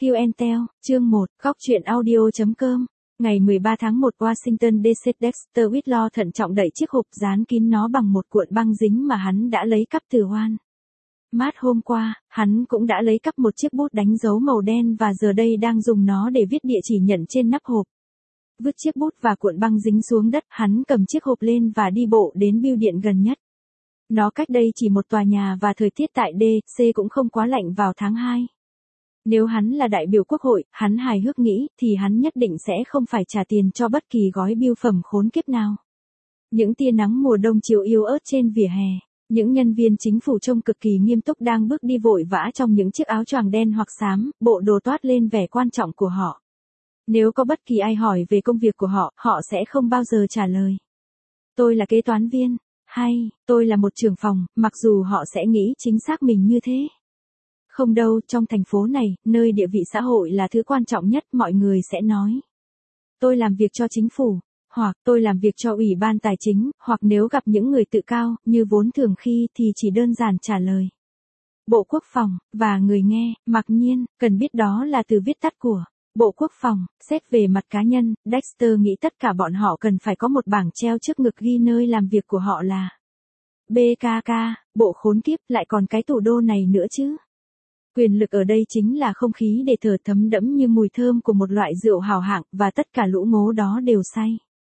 Kill and Tell, chương 1, góc truyện audio.com. Ngày 13 tháng 1 Washington DC, Dexter Whitlaw thận trọng đẩy chiếc hộp dán kín nó bằng một cuộn băng dính mà hắn đã lấy cắp từ Walmart. Hôm qua, hắn cũng đã lấy cắp một chiếc bút đánh dấu màu đen và giờ đây đang dùng nó để viết địa chỉ nhận trên nắp hộp. Vứt chiếc bút và cuộn băng dính xuống đất, hắn cầm chiếc hộp lên và đi bộ đến bưu điện gần nhất. Nó cách đây chỉ một tòa nhà và thời tiết tại DC cũng không quá lạnh vào tháng 2. Nếu hắn là đại biểu quốc hội, hắn hài hước nghĩ, thì hắn nhất định sẽ không phải trả tiền cho bất kỳ gói bưu phẩm khốn kiếp nào. Những tia nắng mùa đông chiếu yếu ớt trên vỉa hè, những nhân viên chính phủ trông cực kỳ nghiêm túc đang bước đi vội vã trong những chiếc áo choàng đen hoặc xám, bộ đồ toát lên vẻ quan trọng của họ. Nếu có bất kỳ ai hỏi về công việc của họ, họ sẽ không bao giờ trả lời. Tôi là kế toán viên, hay, tôi là một trưởng phòng, mặc dù họ sẽ nghĩ chính xác mình như thế. Không đâu, trong thành phố này, nơi địa vị xã hội là thứ quan trọng nhất, mọi người sẽ nói. Tôi làm việc cho chính phủ, hoặc tôi làm việc cho ủy ban tài chính, hoặc nếu gặp những người tự cao, như vốn thường khi thì chỉ đơn giản trả lời. Bộ Quốc phòng, và người nghe, mặc nhiên, cần biết đó là từ viết tắt của Bộ Quốc phòng. Xét về mặt cá nhân, Dexter nghĩ tất cả bọn họ cần phải có một bảng treo trước ngực ghi nơi làm việc của họ là BKK, bộ khốn kiếp, lại còn cái thủ đô này nữa chứ. Quyền lực ở đây chính là không khí để thở, thấm đẫm như mùi thơm của một loại rượu hào hạng, và tất cả lũ ngố đó đều say.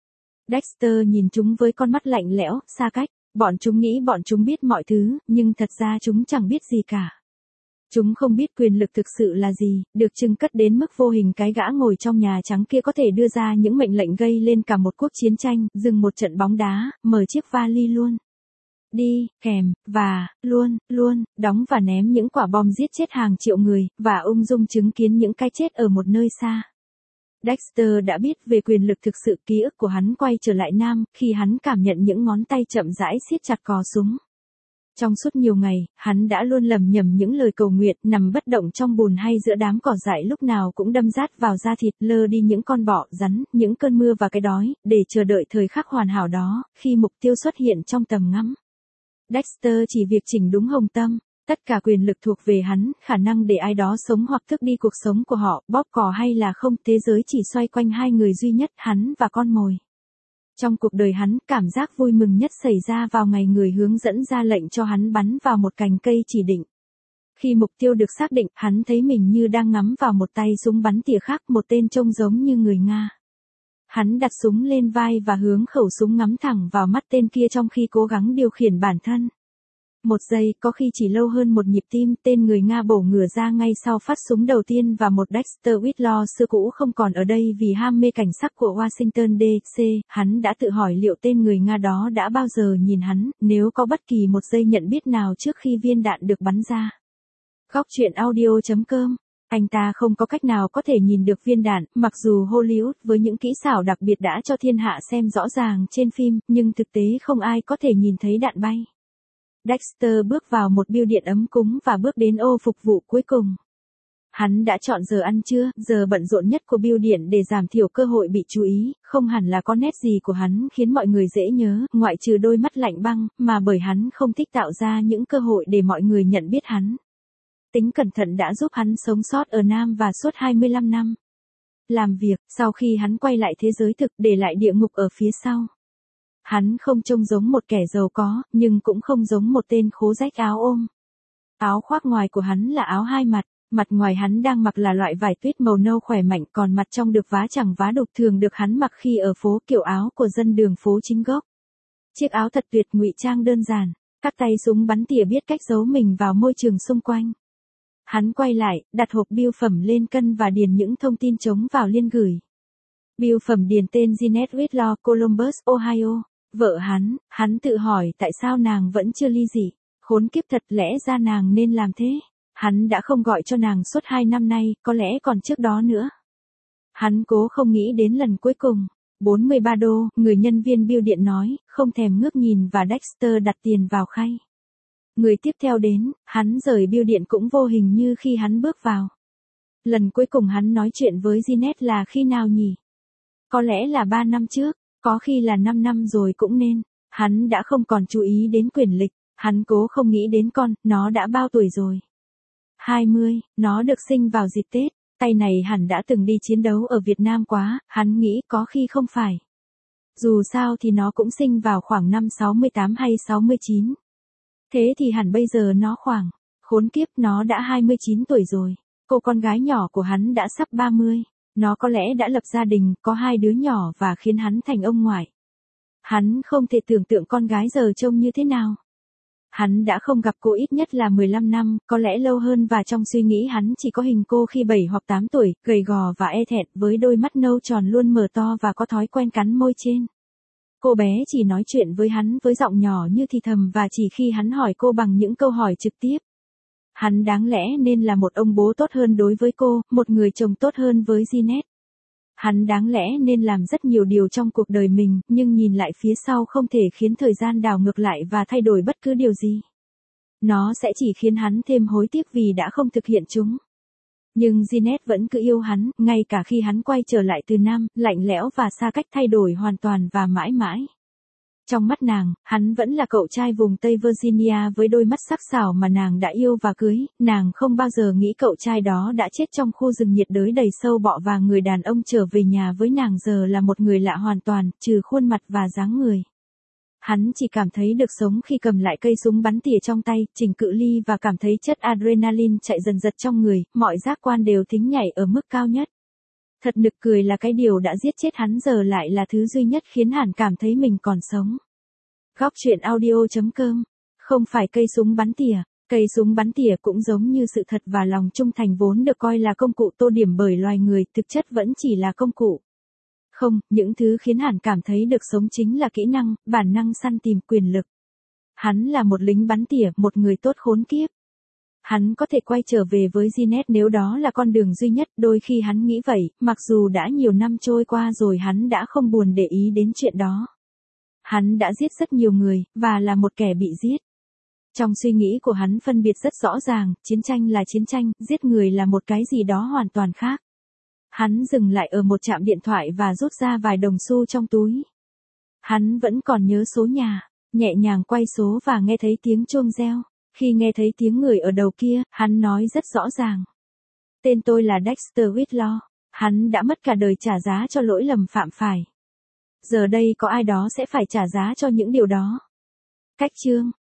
Dexter nhìn chúng với con mắt lạnh lẽo, xa cách. Bọn chúng nghĩ bọn chúng biết mọi thứ, nhưng thật ra chúng chẳng biết gì cả. Chúng không biết quyền lực thực sự là gì, được trưng cất đến mức vô hình. Cái gã ngồi trong Nhà Trắng kia có thể đưa ra những mệnh lệnh gây lên cả một cuộc chiến tranh, dừng một trận bóng đá, mở chiếc vali luôn. Đi, kèm, và, luôn, đóng và ném những quả bom giết chết hàng triệu người, và ung dung chứng kiến những cái chết ở một nơi xa. Dexter đã biết về quyền lực thực sự, ký ức của hắn quay trở lại Nam, khi hắn cảm nhận những ngón tay chậm rãi siết chặt cò súng. Trong suốt nhiều ngày, hắn đã luôn lầm nhầm những lời cầu nguyện, nằm bất động trong bùn hay giữa đám cỏ dại, lúc nào cũng đâm rát vào da thịt, lơ đi những con bọ, rắn, những cơn mưa và cái đói, để chờ đợi thời khắc hoàn hảo đó, khi mục tiêu xuất hiện trong tầm ngắm. Dexter chỉ việc chỉnh đúng hồng tâm, tất cả quyền lực thuộc về hắn, khả năng để ai đó sống hoặc thức đi cuộc sống của họ, bóp cò hay là không, thế giới chỉ xoay quanh hai người duy nhất, hắn và con mồi. Trong cuộc đời hắn, cảm giác vui mừng nhất xảy ra vào ngày người hướng dẫn ra lệnh cho hắn bắn vào một cành cây chỉ định. Khi mục tiêu được xác định, hắn thấy mình như đang ngắm vào một tay súng bắn tỉa khác, một tên trông giống như người Nga. Hắn đặt súng lên vai và hướng khẩu súng ngắm thẳng vào mắt tên kia trong khi cố gắng điều khiển bản thân. Một giây, có khi chỉ lâu hơn một nhịp tim, tên người Nga bổ ngửa ra ngay sau phát súng đầu tiên, và một Dexter Whitlaw xưa cũ không còn ở đây vì ham mê cảnh sắc của Washington DC. Hắn đã tự hỏi liệu tên người Nga đó đã bao giờ nhìn hắn, nếu có bất kỳ một giây nhận biết nào trước khi viên đạn được bắn ra. Góc truyện audio.com. Anh ta không có cách nào có thể nhìn được viên đạn, mặc dù Hollywood với những kỹ xảo đặc biệt đã cho thiên hạ xem rõ ràng trên phim, nhưng thực tế không ai có thể nhìn thấy đạn bay. Dexter bước vào một bưu điện ấm cúng và bước đến ô phục vụ cuối cùng. Hắn đã chọn giờ ăn trưa, giờ bận rộn nhất của bưu điện để giảm thiểu cơ hội bị chú ý, không hẳn là có nét gì của hắn khiến mọi người dễ nhớ, ngoại trừ đôi mắt lạnh băng, mà bởi hắn không thích tạo ra những cơ hội để mọi người nhận biết hắn. Tính cẩn thận đã giúp hắn sống sót ở Nam và suốt 25 năm. Làm việc, sau khi hắn quay lại thế giới thực, để lại địa ngục ở phía sau. Hắn không trông giống một kẻ giàu có, nhưng cũng không giống một tên khố rách áo ôm. Áo khoác ngoài của hắn là áo hai mặt, mặt ngoài hắn đang mặc là loại vải tuyết màu nâu khỏe mạnh, còn mặt trong được vá chẳng vá đục, thường được hắn mặc khi ở phố, kiểu áo của dân đường phố chính gốc. Chiếc áo thật tuyệt, ngụy trang đơn giản, các tay súng bắn tỉa biết cách giấu mình vào môi trường xung quanh. Hắn quay lại, đặt hộp bưu phẩm lên cân và điền những thông tin trống vào liên gửi. Bưu phẩm điền tên Jeanette Whitlaw, Columbus, Ohio. Vợ hắn tự hỏi tại sao nàng vẫn chưa ly dị. Khốn kiếp thật, lẽ ra nàng nên làm thế. Hắn đã không gọi cho nàng suốt 2 năm nay, có lẽ còn trước đó nữa. Hắn cố không nghĩ đến lần cuối cùng. $43, người nhân viên bưu điện nói, không thèm ngước nhìn, và Dexter đặt tiền vào khay. Người tiếp theo đến, hắn rời bưu điện cũng vô hình như khi hắn bước vào. Lần cuối cùng hắn nói chuyện với Jeanette là khi nào nhỉ? Có lẽ là 3 năm trước, có khi là 5 năm rồi cũng nên. Hắn đã không còn chú ý đến quyền lực, hắn cố không nghĩ đến con, nó đã bao tuổi rồi. 20, nó được sinh vào dịp Tết. tay này hẳn đã từng đi chiến đấu ở Việt Nam quá, hắn nghĩ có khi không phải. Dù sao thì nó cũng sinh vào khoảng năm 68 hay 69. Thế thì hẳn bây giờ nó khoảng, khốn kiếp nó đã 29 tuổi rồi. Cô con gái nhỏ của hắn đã sắp 30. Nó có lẽ đã lập gia đình, có 2 đứa nhỏ và khiến hắn thành ông ngoại. Hắn không thể tưởng tượng con gái giờ trông như thế nào. Hắn đã không gặp cô ít nhất là 15 năm, có lẽ lâu hơn và trong suy nghĩ hắn chỉ có hình cô khi 7 hoặc 8 tuổi, gầy gò và e thẹn với đôi mắt nâu tròn luôn mở to và có thói quen cắn môi trên. Cô bé chỉ nói chuyện với hắn với giọng nhỏ như thì thầm và chỉ khi hắn hỏi cô bằng những câu hỏi trực tiếp. Hắn đáng lẽ nên là một ông bố tốt hơn đối với cô, một người chồng tốt hơn với Jeanette. Hắn đáng lẽ nên làm rất nhiều điều trong cuộc đời mình, nhưng nhìn lại phía sau không thể khiến thời gian đảo ngược lại và thay đổi bất cứ điều gì. Nó sẽ chỉ khiến hắn thêm hối tiếc vì đã không thực hiện chúng. Nhưng Jeanette vẫn cứ yêu hắn, ngay cả khi hắn quay trở lại từ Nam, lạnh lẽo và xa cách thay đổi hoàn toàn và mãi mãi. Trong mắt nàng, hắn vẫn là cậu trai vùng Tây Virginia với đôi mắt sắc sảo mà nàng đã yêu và cưới, nàng không bao giờ nghĩ cậu trai đó đã chết trong khu rừng nhiệt đới đầy sâu bọ và người đàn ông trở về nhà với nàng giờ là một người lạ hoàn toàn, trừ khuôn mặt và dáng người. Hắn chỉ cảm thấy được sống khi cầm lại cây súng bắn tỉa trong tay, chỉnh cự ly và cảm thấy chất adrenaline chạy dần dật trong người, mọi giác quan đều thính nhảy ở mức cao nhất. Thật nực cười là cái điều đã giết chết hắn giờ lại là thứ duy nhất khiến hắn cảm thấy mình còn sống. Góc truyện audio.com. Không phải cây súng bắn tỉa. Cây súng bắn tỉa cũng giống như sự thật và lòng trung thành vốn được coi là công cụ tô điểm bởi loài người, thực chất vẫn chỉ là công cụ. Không, những thứ khiến hắn cảm thấy được sống chính là kỹ năng, bản năng săn tìm quyền lực. Hắn là một lính bắn tỉa, một người tốt khốn kiếp. Hắn có thể quay trở về với Jeanette nếu đó là con đường duy nhất, đôi khi hắn nghĩ vậy, mặc dù đã nhiều năm trôi qua rồi hắn đã không buồn để ý đến chuyện đó. Hắn đã giết rất nhiều người, và là một kẻ bị giết. Trong suy nghĩ của hắn phân biệt rất rõ ràng, chiến tranh là chiến tranh, giết người là một cái gì đó hoàn toàn khác. Hắn dừng lại ở một trạm điện thoại và rút ra vài đồng xu trong túi. Hắn vẫn còn nhớ số nhà, nhẹ nhàng quay số và nghe thấy tiếng chuông reo. Khi nghe thấy tiếng người ở đầu kia, hắn nói rất rõ ràng. Tên tôi là Dexter Whitlaw. Hắn đã mất cả đời trả giá cho lỗi lầm phạm phải. Giờ đây có ai đó sẽ phải trả giá cho những điều đó. Cách chương